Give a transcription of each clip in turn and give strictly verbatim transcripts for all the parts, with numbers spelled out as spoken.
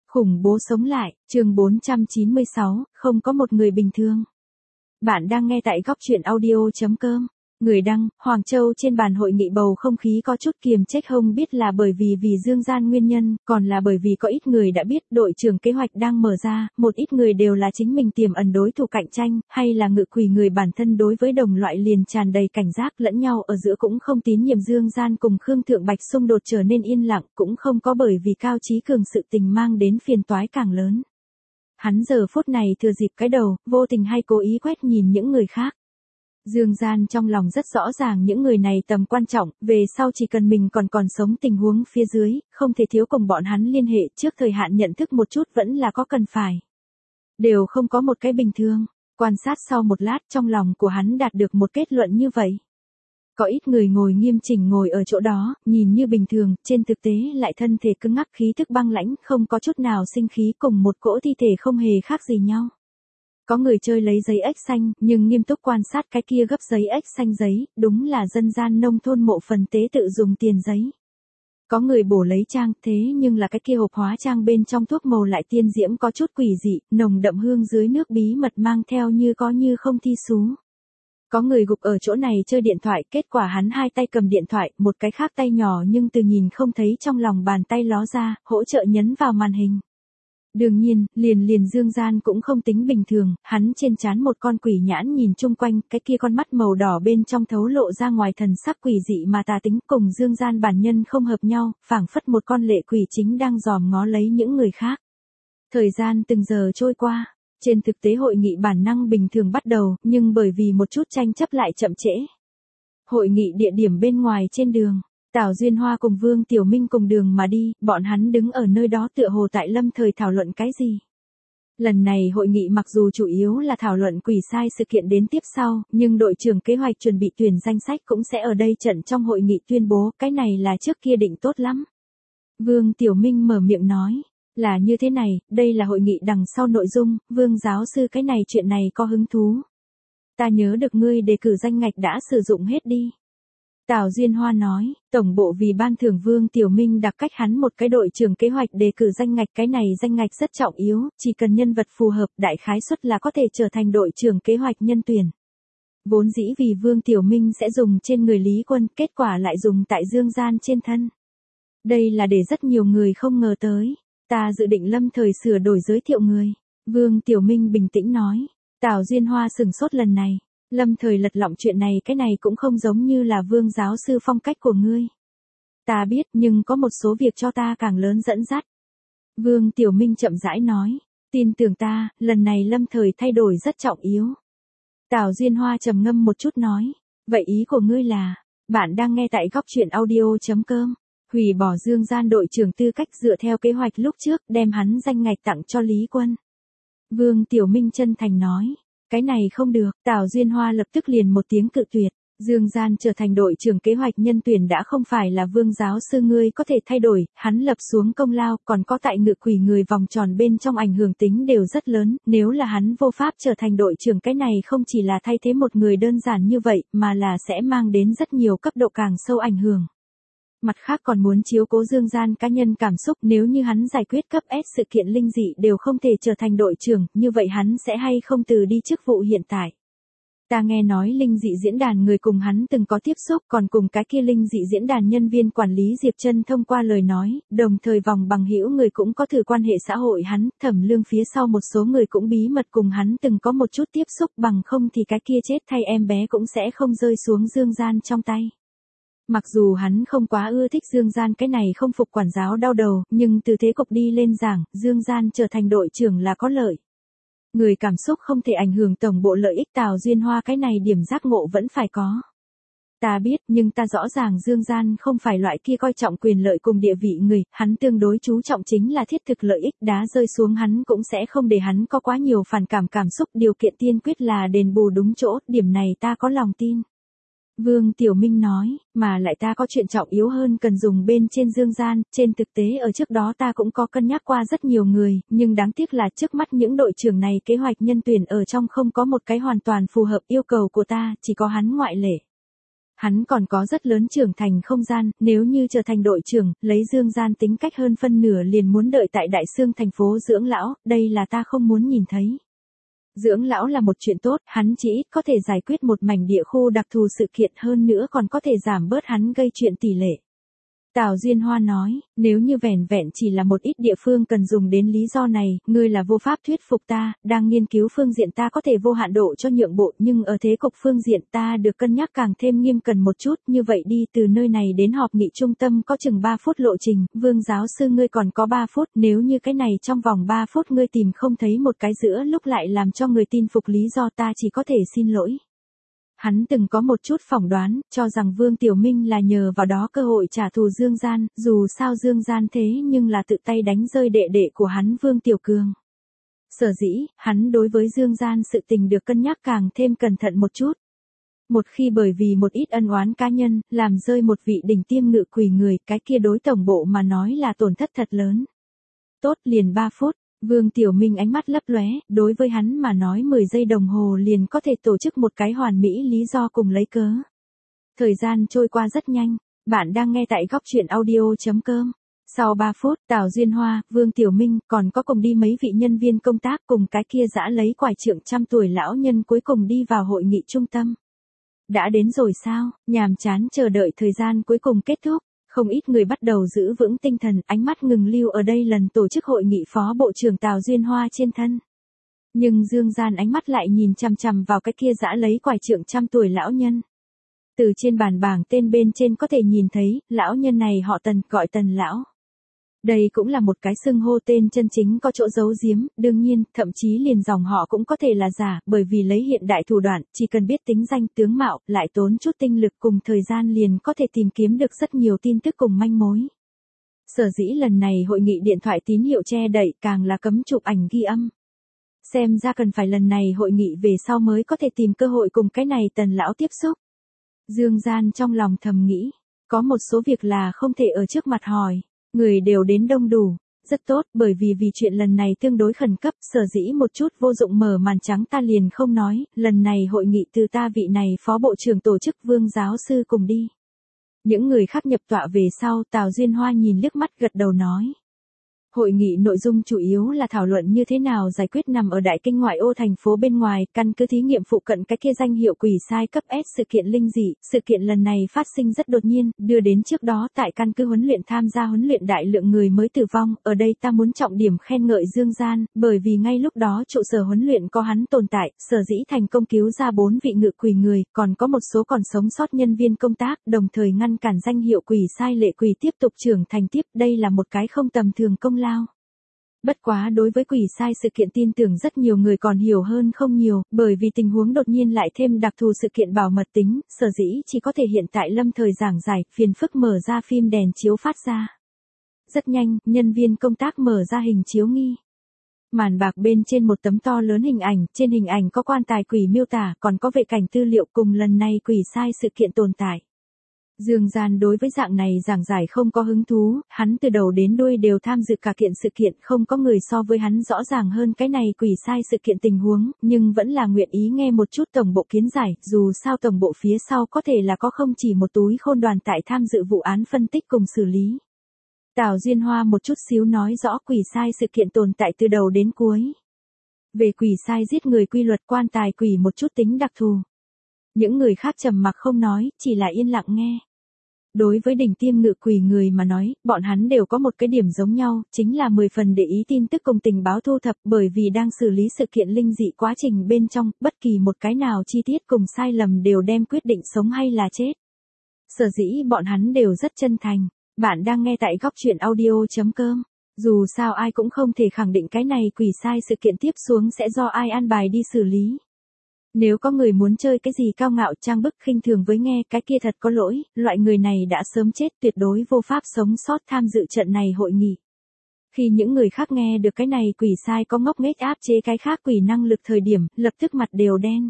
Khủng bố sống lại, chương bốn trăm chín mươi sáu, không có một người bình thường. Bạn đang nghe tại góc truyện audio chấm com. Người đăng, Hoàng Châu. Trên bàn hội nghị bầu không khí có chút kiềm chế, không biết là bởi vì vì Dương Gian nguyên nhân, còn là bởi vì có ít người đã biết đội trưởng kế hoạch đang mở ra, một ít người đều là chính mình tiềm ẩn đối thủ cạnh tranh, hay là ngự quỷ người bản thân đối với đồng loại liền tràn đầy cảnh giác, lẫn nhau ở giữa cũng không tín nhiệm. Dương Gian cùng Khương Thượng Bạch xung đột trở nên yên lặng, cũng không có bởi vì Cao Chí Cường sự tình mang đến phiền toái càng lớn. Hắn giờ phút này thừa dịp cái đầu, vô tình hay cố ý quét nhìn những người khác. Dương Gian trong lòng rất rõ ràng những người này tầm quan trọng, về sau chỉ cần mình còn còn sống tình huống phía dưới, không thể thiếu cùng bọn hắn liên hệ, trước thời hạn nhận thức một chút vẫn là có cần phải. Đều không có một cái bình thường, quan sát sau một lát trong lòng của hắn đạt được một kết luận như vậy. Có ít người ngồi nghiêm chỉnh ngồi ở chỗ đó, nhìn như bình thường, trên thực tế lại thân thể cứng ngắc, khí thức băng lãnh, không có chút nào sinh khí, cùng một cỗ thi thể không hề khác gì nhau. Có người chơi lấy giấy ếch xanh, nhưng nghiêm túc quan sát cái kia gấp giấy ếch xanh giấy, đúng là dân gian nông thôn mộ phần tế tự dùng tiền giấy. Có người bổ lấy trang, thế nhưng là cái kia hộp hóa trang bên trong thuốc màu lại tiên diễm có chút quỷ dị, nồng đậm hương dưới nước bí mật mang theo như có như không thi xú. Có người gục ở chỗ này chơi điện thoại, kết quả hắn hai tay cầm điện thoại, một cái khác tay nhỏ nhưng từ nhìn không thấy trong lòng bàn tay ló ra, hỗ trợ nhấn vào màn hình. Đương nhiên, liền liền Dương Gian cũng không tính bình thường, hắn trên trán một con quỷ nhãn nhìn chung quanh, cái kia con mắt màu đỏ bên trong thấu lộ ra ngoài thần sắc quỷ dị mà tà tính, cùng Dương Gian bản nhân không hợp nhau, phảng phất một con lệ quỷ chính đang dòm ngó lấy những người khác. Thời gian từng giờ trôi qua, trên thực tế hội nghị bản năng bình thường bắt đầu, nhưng bởi vì một chút tranh chấp lại chậm trễ. Hội nghị địa điểm bên ngoài trên đường. Tào Duyên Hoa cùng Vương Tiểu Minh cùng đường mà đi, bọn hắn đứng ở nơi đó tựa hồ tại lâm thời thảo luận cái gì. Lần này hội nghị mặc dù chủ yếu là thảo luận quỷ sai sự kiện đến tiếp sau, nhưng đội trưởng kế hoạch chuẩn bị tuyển danh sách cũng sẽ ở đây trận trong hội nghị tuyên bố, cái này là trước kia định tốt lắm. Vương Tiểu Minh mở miệng nói, là như thế này, đây là hội nghị đằng sau nội dung, Vương giáo sư cái này chuyện này có hứng thú. Ta nhớ được ngươi đề cử danh ngạch đã sử dụng hết đi. Tào Duyên Hoa nói, tổng bộ vì ban thưởng Vương Tiểu Minh đặc cách hắn một cái đội trưởng kế hoạch đề cử danh ngạch, cái này danh ngạch rất trọng yếu, chỉ cần nhân vật phù hợp, đại khái suất là có thể trở thành đội trưởng kế hoạch nhân tuyển. Vốn dĩ vì Vương Tiểu Minh sẽ dùng trên người Lý Quân, kết quả lại dùng tại Dương Gian trên thân. Đây là để rất nhiều người không ngờ tới, ta dự định lâm thời sửa đổi giới thiệu người. Vương Tiểu Minh bình tĩnh nói, Tào Duyên Hoa sừng sốt lần này. Lâm thời lật lọng chuyện này, cái này cũng không giống như là Vương giáo sư phong cách của ngươi. Ta biết, nhưng có một số việc cho ta càng lớn dẫn dắt. Vương Tiểu Minh chậm rãi nói, tin tưởng ta, lần này lâm thời thay đổi rất trọng yếu. Tào Duyên Hoa trầm ngâm một chút nói, vậy ý của ngươi là, bạn đang nghe tại góc truyện audio chấm com, hủy bỏ Dương Gian đội trưởng tư cách dựa theo kế hoạch lúc trước, đem hắn danh ngạch tặng cho Lý Quân. Vương Tiểu Minh chân thành nói. Cái này không được, Tào Duyên Hoa lập tức liền một tiếng cự tuyệt. Dương Gian trở thành đội trưởng kế hoạch nhân tuyển đã không phải là Vương giáo sư ngươi có thể thay đổi, hắn lập xuống công lao, còn có tại ngự quỷ người vòng tròn bên trong ảnh hưởng tính đều rất lớn, nếu là hắn vô pháp trở thành đội trưởng, cái này không chỉ là thay thế một người đơn giản như vậy, mà là sẽ mang đến rất nhiều cấp độ càng sâu ảnh hưởng. Mặt khác còn muốn chiếu cố Dương Gian cá nhân cảm xúc, nếu như hắn giải quyết cấp S sự kiện linh dị đều không thể trở thành đội trưởng, như vậy hắn sẽ hay không từ đi chức vụ hiện tại. Ta nghe nói linh dị diễn đàn người cùng hắn từng có tiếp xúc, còn cùng cái kia linh dị diễn đàn nhân viên quản lý Diệp Trân thông qua lời nói, đồng thời vòng bằng hữu người cũng có thử quan hệ xã hội hắn, Thẩm Lương phía sau một số người cũng bí mật cùng hắn từng có một chút tiếp xúc, bằng không thì cái kia chết thay em bé cũng sẽ không rơi xuống Dương Gian trong tay. Mặc dù hắn không quá ưa thích Dương Gian cái này không phục quản giáo đau đầu, nhưng từ thế cục đi lên giảng, Dương Gian trở thành đội trưởng là có lợi. Người cảm xúc không thể ảnh hưởng tổng bộ lợi ích, Tào Duyên Hoa cái này điểm giác ngộ vẫn phải có. Ta biết, nhưng ta rõ ràng Dương Gian không phải loại kia coi trọng quyền lợi cùng địa vị người, hắn tương đối chú trọng chính là thiết thực lợi ích, đá rơi xuống hắn cũng sẽ không để hắn có quá nhiều phản cảm cảm xúc, điều kiện tiên quyết là đền bù đúng chỗ, điểm này ta có lòng tin. Vương Tiểu Minh nói, mà lại ta có chuyện trọng yếu hơn cần dùng bên trên Dương Gian, trên thực tế ở trước đó ta cũng có cân nhắc qua rất nhiều người, nhưng đáng tiếc là trước mắt những đội trưởng này kế hoạch nhân tuyển ở trong không có một cái hoàn toàn phù hợp yêu cầu của ta, chỉ có hắn ngoại lệ. Hắn còn có rất lớn trưởng thành không gian, nếu như trở thành đội trưởng, lấy Dương Gian tính cách hơn phân nửa liền muốn đợi tại Đại Xương thành phố dưỡng lão, đây là ta không muốn nhìn thấy. Dưỡng lão là một chuyện tốt, hắn chỉ ít có thể giải quyết một mảnh địa khu đặc thù sự kiện hơn nữa còn có thể giảm bớt hắn gây chuyện tỷ lệ. Tào Duyên Hoa nói, nếu như vẻn vẹn chỉ là một ít địa phương cần dùng đến lý do này, ngươi là vô pháp thuyết phục ta, đang nghiên cứu phương diện ta có thể vô hạn độ cho nhượng bộ nhưng ở thế cục phương diện ta được cân nhắc càng thêm nghiêm cần một chút, như vậy đi từ nơi này đến họp nghị trung tâm có chừng ba phút lộ trình, Vương giáo sư ngươi còn có ba phút, nếu như cái này trong vòng ba phút ngươi tìm không thấy một cái giữa lúc lại làm cho người tin phục lý do ta chỉ có thể xin lỗi. Hắn từng có một chút phỏng đoán, cho rằng Vương Tiểu Minh là nhờ vào đó cơ hội trả thù Dương Gian, dù sao Dương Gian thế nhưng là tự tay đánh rơi đệ đệ của hắn Vương Tiểu Cường. Sở dĩ, hắn đối với Dương Gian sự tình được cân nhắc càng thêm cẩn thận một chút. Một khi bởi vì một ít ân oán cá nhân, làm rơi một vị đỉnh tiêm ngự quỷ người, cái kia đối tổng bộ mà nói là tổn thất thật lớn. Tốt, liền ba phút. Vương Tiểu Minh ánh mắt lấp lóe, đối với hắn mà nói mười giây đồng hồ liền có thể tổ chức một cái hoàn mỹ lý do cùng lấy cớ. Thời gian trôi qua rất nhanh, bạn đang nghe tại góc truyện audio chấm com. Sau ba phút, Tào Duyên Hoa, Vương Tiểu Minh, còn có cùng đi mấy vị nhân viên công tác cùng cái kia dã lấy quải trượng trăm tuổi lão nhân cuối cùng đi vào hội nghị trung tâm. Đã đến rồi sao, nhàm chán chờ đợi thời gian cuối cùng kết thúc. Không ít người bắt đầu giữ vững tinh thần, ánh mắt ngừng lưu ở đây lần tổ chức hội nghị phó bộ trưởng Tào Duyên Hoa trên thân. Nhưng Dương Gian ánh mắt lại nhìn chằm chằm vào cái kia dã lấy quải trượng trăm tuổi lão nhân. Từ trên bàn bảng tên bên trên có thể nhìn thấy, lão nhân này họ Tần, gọi Tần lão. Đây cũng là một cái xưng hô tên chân chính có chỗ giấu giếm, đương nhiên, thậm chí liền dòng họ cũng có thể là giả, bởi vì lấy hiện đại thủ đoạn, chỉ cần biết tính danh tướng mạo, lại tốn chút tinh lực cùng thời gian liền có thể tìm kiếm được rất nhiều tin tức cùng manh mối. Sở dĩ lần này hội nghị điện thoại tín hiệu che đậy càng là cấm chụp ảnh ghi âm. Xem ra cần phải lần này hội nghị về sau mới có thể tìm cơ hội cùng cái này Tần lão tiếp xúc. Dương Gian trong lòng thầm nghĩ, có một số việc là không thể ở trước mặt hỏi. Người đều đến đông đủ, rất tốt, bởi vì vì chuyện lần này tương đối khẩn cấp, sở dĩ một chút vô dụng mở màn trắng ta liền không nói, lần này hội nghị từ ta vị này phó bộ trưởng tổ chức Vương giáo sư cùng đi. Những người khác nhập tọa về sau, Tào Duyên Hoa nhìn liếc mắt gật đầu nói. Hội nghị nội dung chủ yếu là thảo luận như thế nào giải quyết nằm ở đại kinh ngoại ô thành phố bên ngoài, căn cứ thí nghiệm phụ cận cái kia danh hiệu quỷ sai cấp S sự kiện linh dị, sự kiện lần này phát sinh rất đột nhiên, đưa đến trước đó tại căn cứ huấn luyện tham gia huấn luyện đại lượng người mới tử vong, ở đây ta muốn trọng điểm khen ngợi Dương Gian, bởi vì ngay lúc đó trụ sở huấn luyện có hắn tồn tại, sở dĩ thành công cứu ra bốn vị ngự quỷ người, còn có một số còn sống sót nhân viên công tác, đồng thời ngăn cản danh hiệu quỷ sai lệ quỷ tiếp tục trưởng thành tiếp, đây là một cái không tầm thường công lao. Bất quá đối với quỷ sai sự kiện tin tưởng rất nhiều người còn hiểu hơn không nhiều, bởi vì tình huống đột nhiên lại thêm đặc thù sự kiện bảo mật tính, sở dĩ chỉ có thể hiện tại lâm thời giảng giải, phiền phức mở ra phim đèn chiếu phát ra. Rất nhanh, nhân viên công tác mở ra hình chiếu nghi. Màn bạc bên trên một tấm to lớn hình ảnh, trên hình ảnh có quan tài quỷ miêu tả, còn có vệ cảnh tư liệu cùng lần này quỷ sai sự kiện tồn tại. Dương Gian đối với dạng này giảng giải không có hứng thú, hắn từ đầu đến đuôi đều tham dự cả kiện sự kiện, không có người so với hắn rõ ràng hơn cái này quỷ sai sự kiện tình huống, nhưng vẫn là nguyện ý nghe một chút tổng bộ kiến giải, dù sao tổng bộ phía sau có thể là có không chỉ một túi khôn đoàn tại tham dự vụ án phân tích cùng xử lý. Tào Duyên Hoa một chút xíu nói rõ quỷ sai sự kiện tồn tại từ đầu đến cuối. Về quỷ sai giết người quy luật quan tài quỷ một chút tính đặc thù. Những người khác trầm mặc không nói, chỉ là yên lặng nghe. Đối với đỉnh tiêm ngự quỷ người mà nói, bọn hắn đều có một cái điểm giống nhau, chính là mười phần để ý tin tức cùng tình báo thu thập, bởi vì đang xử lý sự kiện linh dị quá trình bên trong, bất kỳ một cái nào chi tiết cùng sai lầm đều đem quyết định sống hay là chết. Sở dĩ bọn hắn đều rất chân thành. Bạn đang nghe tại góc truyện audio chấm com. Dù sao ai cũng không thể khẳng định cái này quỷ sai sự kiện tiếp xuống sẽ do ai an bài đi xử lý. Nếu có người muốn chơi cái gì cao ngạo trang bức khinh thường với nghe cái kia thật có lỗi, loại người này đã sớm chết tuyệt đối vô pháp sống sót tham dự trận này hội nghị. Khi những người khác nghe được cái này quỷ sai có ngốc nghếch áp chế cái khác quỷ năng lực thời điểm, lập tức mặt đều đen.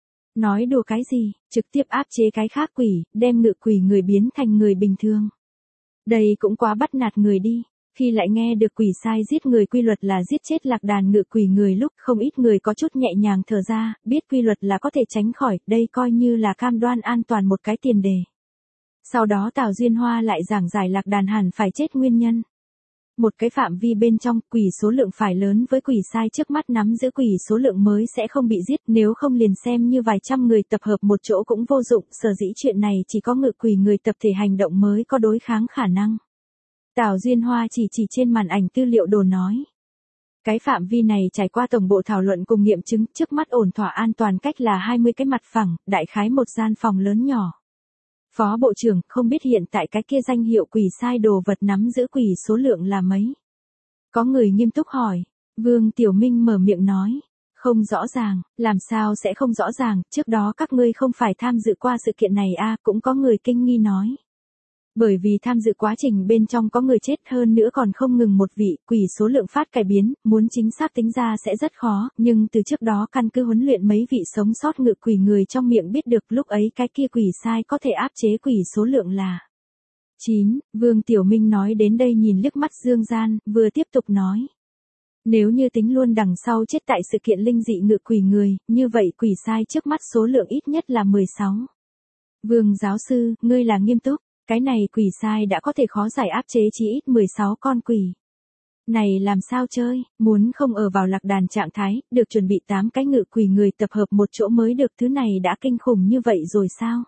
Nói đùa cái gì, trực tiếp áp chế cái khác quỷ, đem ngự quỷ người biến thành người bình thường. Đây cũng quá bắt nạt người đi. Khi lại nghe được quỷ sai giết người quy luật là giết chết lạc đàn ngự quỷ người lúc không ít người có chút nhẹ nhàng thở ra, biết quy luật là có thể tránh khỏi, đây coi như là cam đoan an toàn một cái tiền đề. Sau đó Tào Duyên Hoa lại giảng giải lạc đàn hẳn phải chết nguyên nhân. Một cái phạm vi bên trong quỷ số lượng phải lớn với quỷ sai trước mắt nắm giữ quỷ số lượng mới sẽ không bị giết, nếu không liền xem như vài trăm người tập hợp một chỗ cũng vô dụng, sở dĩ chuyện này chỉ có ngự quỷ người tập thể hành động mới có đối kháng khả năng. Tào Duyên Hoa chỉ chỉ trên màn ảnh tư liệu đồ nói. Cái phạm vi này trải qua tổng bộ thảo luận cùng nghiệm chứng, trước mắt ổn thỏa an toàn cách là hai mươi cái mặt phẳng, đại khái một gian phòng lớn nhỏ. Phó Bộ trưởng, không biết hiện tại cái kia danh hiệu quỷ sai đồ vật nắm giữ quỷ số lượng là mấy? Có người nghiêm túc hỏi. Vương Tiểu Minh mở miệng nói. Không rõ ràng, làm sao sẽ không rõ ràng, trước đó các ngươi không phải tham dự qua sự kiện này à, cũng có người kinh nghi nói. Bởi vì tham dự quá trình bên trong có người chết hơn nữa còn không ngừng một vị, quỷ số lượng phát cải biến, muốn chính xác tính ra sẽ rất khó, nhưng từ trước đó căn cứ huấn luyện mấy vị sống sót ngự quỷ người trong miệng biết được lúc ấy cái kia quỷ sai có thể áp chế quỷ số lượng là chín, Vương Tiểu Minh nói đến đây nhìn liếc mắt Dương Gian, vừa tiếp tục nói. Nếu như tính luôn đằng sau chết tại sự kiện linh dị ngự quỷ người, như vậy quỷ sai trước mắt số lượng ít nhất là mười sáu. Vương giáo sư, ngươi là nghiêm túc. Cái này quỷ sai đã có thể khó giải áp chế chí ít mười sáu con quỷ. Này làm sao chơi, muốn không ở vào lạc đàn trạng thái, được chuẩn bị tám cái ngự quỷ người tập hợp một chỗ mới được, thứ này đã kinh khủng như vậy rồi sao?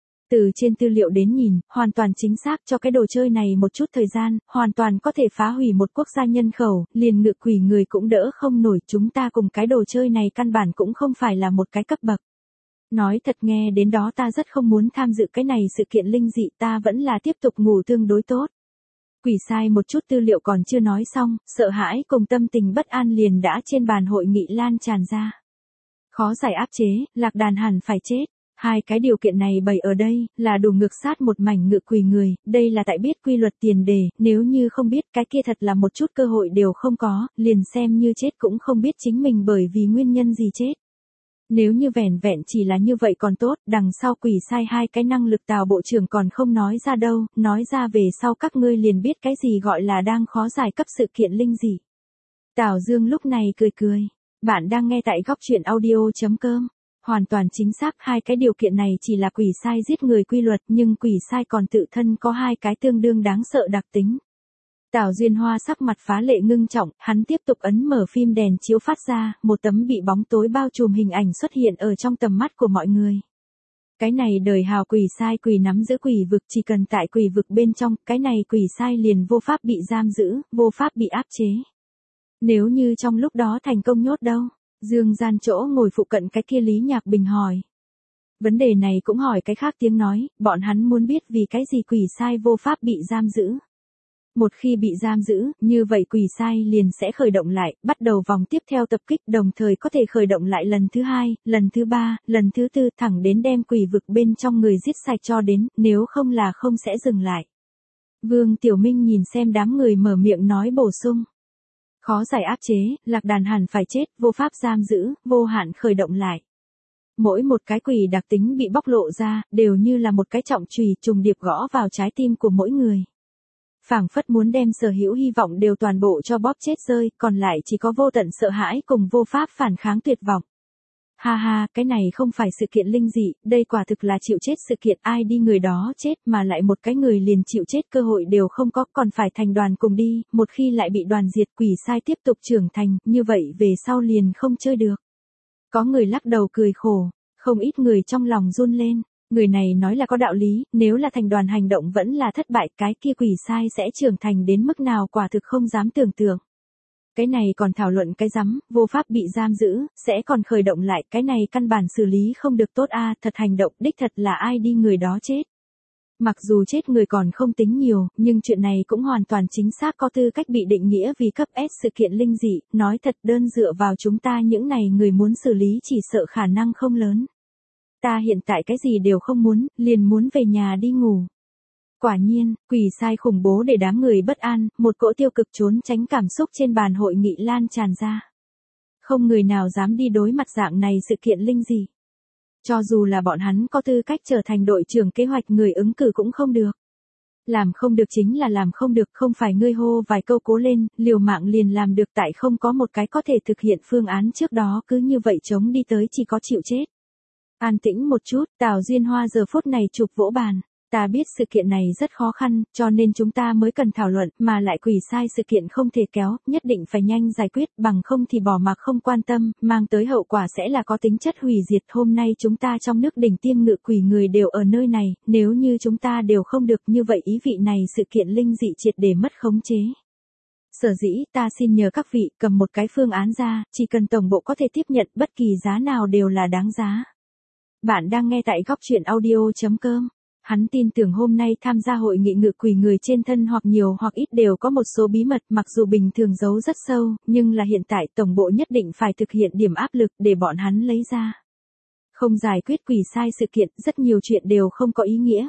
Từ trên tư liệu đến nhìn, hoàn toàn chính xác cho cái đồ chơi này một chút thời gian, hoàn toàn có thể phá hủy một quốc gia nhân khẩu, liền ngự quỷ người cũng đỡ không nổi, chúng ta cùng cái đồ chơi này căn bản cũng không phải là một cái cấp bậc. Nói thật nghe đến đó ta rất không muốn tham dự cái này sự kiện linh dị, ta vẫn là tiếp tục ngủ tương đối tốt. Quỷ sai một chút tư liệu còn chưa nói xong, sợ hãi cùng tâm tình bất an liền đã trên bàn hội nghị lan tràn ra. Khó giải áp chế, lạc đàn hẳn phải chết. Hai cái điều kiện này bày ở đây, là đủ ngược sát một mảnh ngự quỷ người, đây là tại biết quy luật tiền đề, nếu như không biết cái kia thật là một chút cơ hội đều không có, liền xem như chết cũng không biết chính mình bởi vì nguyên nhân gì chết. Nếu như vẻn vẹn chỉ là như vậy còn tốt, đằng sau quỷ sai hai cái năng lực Tào Bộ trưởng còn không nói ra đâu, nói ra về sau các ngươi liền biết cái gì gọi là đang khó giải cấp sự kiện linh dị. Tào Dương lúc này cười cười, bạn đang nghe tại góc truyện audio chấm com. Hoàn toàn chính xác, hai cái điều kiện này chỉ là quỷ sai giết người quy luật, nhưng quỷ sai còn tự thân có hai cái tương đương đáng sợ đặc tính. Tào Duyên Hoa sắc mặt phá lệ ngưng trọng, hắn tiếp tục ấn mở phim đèn chiếu phát ra, một tấm bị bóng tối bao trùm hình ảnh xuất hiện ở trong tầm mắt của mọi người. Cái này đời hào quỷ sai quỷ nắm giữ quỷ vực, chỉ cần tại quỷ vực bên trong, cái này quỷ sai liền vô pháp bị giam giữ, vô pháp bị áp chế. Nếu như trong lúc đó thành công nhốt đâu? Dương Gian chỗ ngồi phụ cận cái kia Lý Nhạc Bình hỏi. Vấn đề này cũng hỏi cái khác tiếng nói, bọn hắn muốn biết vì cái gì quỷ sai vô pháp bị giam giữ. Một khi bị giam giữ, như vậy quỷ sai liền sẽ khởi động lại, bắt đầu vòng tiếp theo tập kích, đồng thời có thể khởi động lại lần thứ hai, lần thứ ba, lần thứ tư, thẳng đến đem quỷ vực bên trong người giết sạch cho đến, nếu không là không sẽ dừng lại. Vương Tiểu Minh nhìn xem đám người mở miệng nói bổ sung. Khó giải áp chế, lạc đàn hẳn phải chết, vô pháp giam giữ, vô hạn khởi động lại. Mỗi một cái quỷ đặc tính bị bóc lộ ra, đều như là một cái trọng chùy trùng điệp gõ vào trái tim của mỗi người. Phảng phất muốn đem sở hữu hy vọng đều toàn bộ cho bóp chết rơi, còn lại chỉ có vô tận sợ hãi cùng vô pháp phản kháng tuyệt vọng. Ha ha, cái này không phải sự kiện linh dị, đây quả thực là chịu chết sự kiện, ai đi người đó chết mà lại một cái người liền chịu chết cơ hội đều không có, còn phải thành đoàn cùng đi, một khi lại bị đoàn diệt quỷ sai tiếp tục trưởng thành, như vậy về sau liền không chơi được. Có người lắc đầu cười khổ, không ít người trong lòng run lên. Người này nói là có đạo lý, nếu là thành đoàn hành động vẫn là thất bại, cái kia quỷ sai sẽ trưởng thành đến mức nào quả thực không dám tưởng tượng. Cái này còn thảo luận cái rắm, vô pháp bị giam giữ, sẽ còn khởi động lại, cái này căn bản xử lý không được tốt a, thật hành động, đích thật là ai đi người đó chết. Mặc dù chết người còn không tính nhiều, nhưng chuyện này cũng hoàn toàn chính xác có tư cách bị định nghĩa vì cấp S sự kiện linh dị, nói thật đơn dựa vào chúng ta những này người muốn xử lý chỉ sợ khả năng không lớn. Ta hiện tại cái gì đều không muốn, liền muốn về nhà đi ngủ. Quả nhiên, quỷ sai khủng bố để đám người bất an, một cỗ tiêu cực trốn tránh cảm xúc trên bàn hội nghị lan tràn ra. Không người nào dám đi đối mặt dạng này sự kiện linh dị. Cho dù là bọn hắn có tư cách trở thành đội trưởng kế hoạch người ứng cử cũng không được. Làm không được chính là làm không được, không phải ngươi hô vài câu cố lên, liều mạng liền làm được, tại không có một cái có thể thực hiện phương án trước đó cứ như vậy chống đi tới chỉ có chịu chết. An tĩnh một chút, Tào Diên Hoa giờ phút này chụp vỗ bàn. Ta biết sự kiện này rất khó khăn, cho nên chúng ta mới cần thảo luận, mà lại quỷ sai sự kiện không thể kéo, nhất định phải nhanh giải quyết, bằng không thì bỏ mặc không quan tâm, mang tới hậu quả sẽ là có tính chất hủy diệt. Hôm nay chúng ta trong nước đỉnh tiêm ngự quỷ người đều ở nơi này, nếu như chúng ta đều không được như vậy ý vị này sự kiện linh dị triệt để mất khống chế. Sở dĩ ta xin nhờ các vị cầm một cái phương án ra, chỉ cần tổng bộ có thể tiếp nhận bất kỳ giá nào đều là đáng giá. Bạn đang nghe tại góc truyện audio chấm com. Hắn tin tưởng hôm nay tham gia hội nghị ngự quỷ người trên thân hoặc nhiều hoặc ít đều có một số bí mật mặc dù bình thường giấu rất sâu, nhưng là hiện tại tổng bộ nhất định phải thực hiện điểm áp lực để bọn hắn lấy ra. Không giải quyết quỷ sai sự kiện, rất nhiều chuyện đều không có ý nghĩa.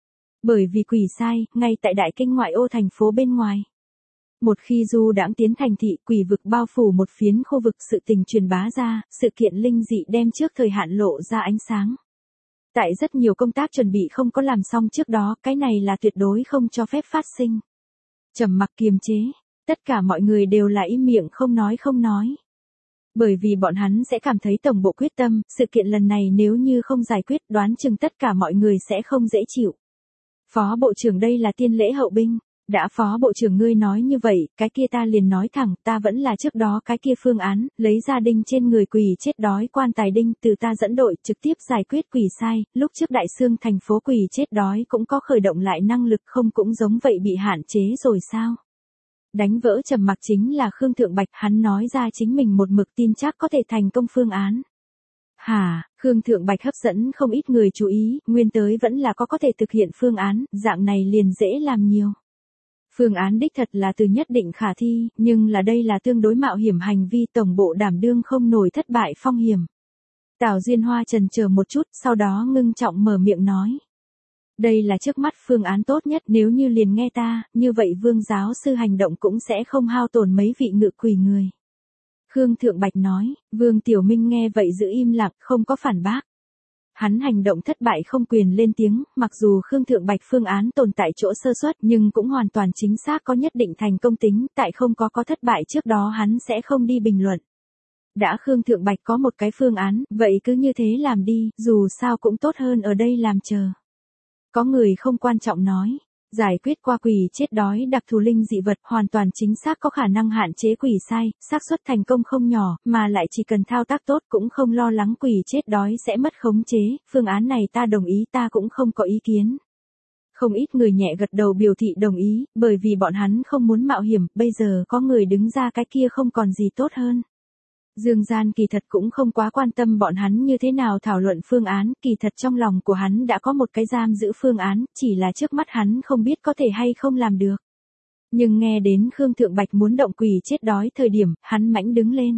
Bởi vì quỷ sai, ngay tại đại kinh ngoại ô thành phố bên ngoài. Một khi du đãng tiến thành thị, quỷ vực bao phủ một phiến khu vực, sự tình truyền bá ra, sự kiện linh dị đem trước thời hạn lộ ra ánh sáng. Tại rất nhiều công tác chuẩn bị không có làm xong trước đó, cái này là tuyệt đối không cho phép phát sinh. Trầm mặc kiềm chế, tất cả mọi người đều là im miệng không nói không nói. Bởi vì bọn hắn sẽ cảm thấy tổng bộ quyết tâm, sự kiện lần này nếu như không giải quyết đoán chừng tất cả mọi người sẽ không dễ chịu. Phó Bộ trưởng đây là tiên lễ hậu binh. Đã Phó Bộ trưởng ngươi nói như vậy, cái kia ta liền nói thẳng, ta vẫn là trước đó cái kia phương án, lấy ra đinh trên người quỷ chết đói quan tài đinh, từ ta dẫn đội trực tiếp giải quyết quỷ sai, lúc trước đại xương thành phố quỷ chết đói cũng có khởi động lại năng lực không cũng giống vậy bị hạn chế rồi sao? Đánh vỡ trầm mặc chính là Khương Thượng Bạch, hắn nói ra chính mình một mực tin chắc có thể thành công phương án. Hả, Khương Thượng Bạch hấp dẫn không ít người chú ý, nguyên tới vẫn là có có thể thực hiện phương án, dạng này liền dễ làm nhiều. Phương án đích thật là từ nhất định khả thi, nhưng là đây là tương đối mạo hiểm hành vi tổng bộ đảm đương không nổi thất bại phong hiểm. Tào Diên Hoa chần chờ một chút, sau đó ngưng trọng mở miệng nói. Đây là trước mắt phương án tốt nhất, nếu như liền nghe ta, như vậy Vương giáo sư hành động cũng sẽ không hao tổn mấy vị ngự quỷ người. Khương Thượng Bạch nói, Vương Tiểu Minh nghe vậy giữ im lặng, không có phản bác. Hắn hành động thất bại không quyền lên tiếng, mặc dù Khương Thượng Bạch phương án tồn tại chỗ sơ suất nhưng cũng hoàn toàn chính xác có nhất định thành công tính, tại không có có thất bại trước đó hắn sẽ không đi bình luận. Đã Khương Thượng Bạch có một cái phương án, vậy cứ như thế làm đi, dù sao cũng tốt hơn ở đây làm chờ. Có người không quan trọng nói. Giải quyết qua quỷ chết đói đặc thù linh dị vật hoàn toàn chính xác có khả năng hạn chế quỷ sai, xác suất thành công không nhỏ, mà lại chỉ cần thao tác tốt cũng không lo lắng quỷ chết đói sẽ mất khống chế, phương án này ta đồng ý, ta cũng không có ý kiến. Không ít người nhẹ gật đầu biểu thị đồng ý, bởi vì bọn hắn không muốn mạo hiểm, bây giờ có người đứng ra cái kia không còn gì tốt hơn. Dương Gian kỳ thật cũng không quá quan tâm bọn hắn như thế nào thảo luận phương án, kỳ thật trong lòng của hắn đã có một cái giam giữ phương án, chỉ là trước mắt hắn không biết có thể hay không làm được. Nhưng nghe đến Khương Thượng Bạch muốn động quỷ chết đói thời điểm, hắn mãnh đứng lên.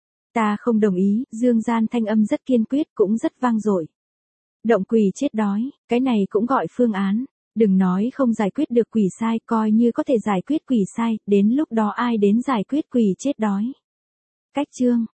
Ta không đồng ý, Dương Gian thanh âm rất kiên quyết cũng rất vang dội. Động quỷ chết đói, cái này cũng gọi phương án. Đừng nói không giải quyết được quỷ sai, coi như có thể giải quyết quỷ sai, đến lúc đó ai đến giải quyết quỷ chết đói. Cách chương